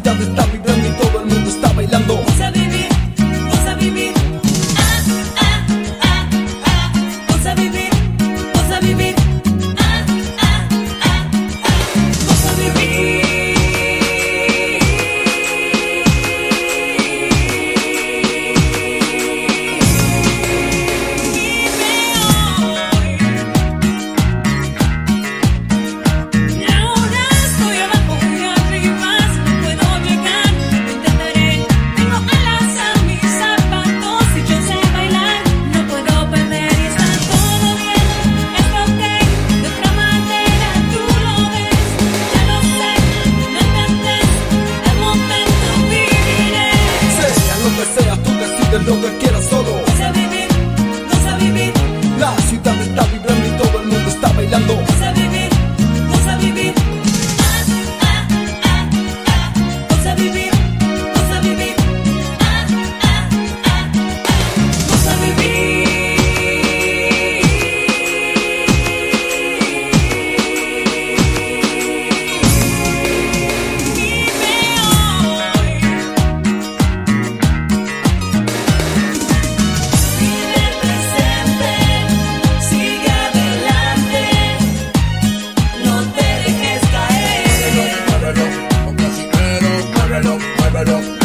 ciudad está vibrando y todo el mundo está bailando. Goza vivir, goza vivir. Ah, ah, ah, ah. Goza vivir, goza vivir. Ah, ah, ah, ah. Goza vivir. Lo que quieras solo. Goza vivir, goza vivir. La ciudad está vibrando y todo el mundo está bailando. Goza vivir, goza vivir. Ah, ah, ah, ah. Goza vivir, goza vivir. Ah, ah, ah, ah. Goza vivir. Muévelo,